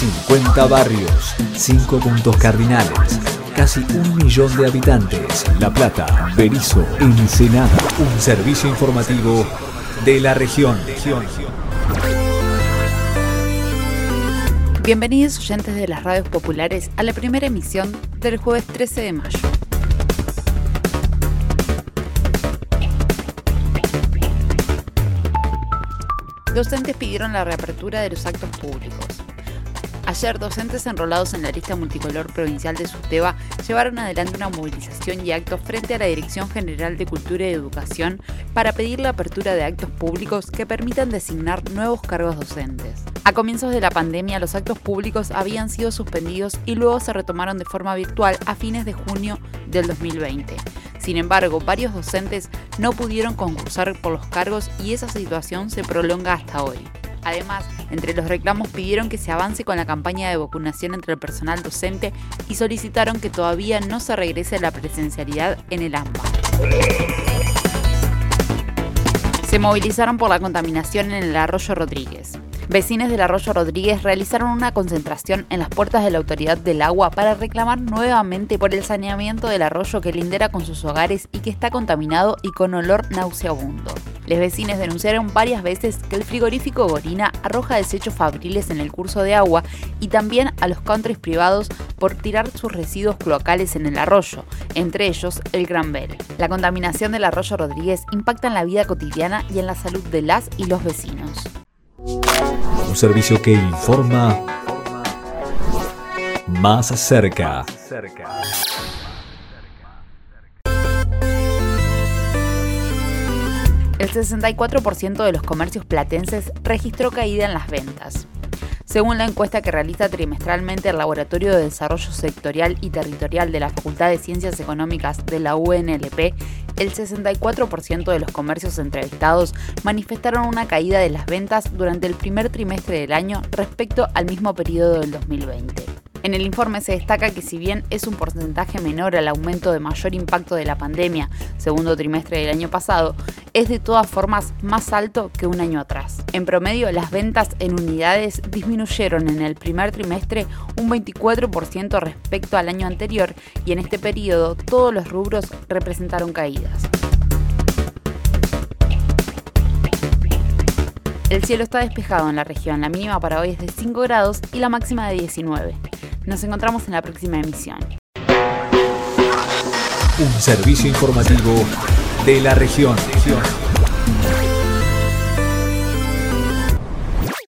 50 barrios, 5 puntos cardinales, casi 1 millón de habitantes. La Plata, Berisso, Ensenada. Un servicio informativo de la región. Bienvenidos oyentes de las radios populares a la primera emisión del jueves 13 de mayo. Docentes pidieron la reapertura de los actos públicos. Ayer, docentes enrolados en la lista multicolor provincial de SUTEBA llevaron adelante una movilización y actos frente a la Dirección General de Cultura y Educación para pedir la apertura de actos públicos que permitan designar nuevos cargos docentes. A comienzos de la pandemia, los actos públicos habían sido suspendidos y luego se retomaron de forma virtual a fines de junio del 2020. Sin embargo, varios docentes no pudieron concursar por los cargos y esa situación se prolonga hasta hoy. Además, entre los reclamos pidieron que se avance con la campaña de vacunación entre el personal docente y solicitaron que todavía no se regrese a la presencialidad en el AMBA. Se movilizaron por la contaminación en el Arroyo Rodríguez. Vecinos del Arroyo Rodríguez realizaron una concentración en las puertas de la Autoridad del Agua para reclamar nuevamente por el saneamiento del arroyo que lindera con sus hogares y que está contaminado y con olor nauseabundo. Los vecinos denunciaron varias veces que el frigorífico Gorina arroja desechos fabriles en el curso de agua y también a los countries privados por tirar sus residuos cloacales en el arroyo, entre ellos el Granbel. La contaminación del Arroyo Rodríguez impacta en la vida cotidiana y en la salud de las y los vecinos. Un servicio que informa más cerca. El 64% de los comercios platenses registró caída en las ventas. Según la encuesta que realiza trimestralmente el Laboratorio de Desarrollo Sectorial y Territorial de la Facultad de Ciencias Económicas de la UNLP, el 64% de los comercios entrevistados manifestaron una caída de las ventas durante el primer trimestre del año respecto al mismo periodo del 2020. En el informe se destaca que si bien es un porcentaje menor al aumento de mayor impacto de la pandemia, segundo trimestre del año pasado, es de todas formas más alto que un año atrás. En promedio, las ventas en unidades disminuyeron en el primer trimestre un 24% respecto al año anterior y en este periodo todos los rubros representaron caídas. El cielo está despejado en la región, la mínima para hoy es de 5 grados y la máxima de 19. Nos encontramos en la próxima emisión. Un servicio informativo de la región.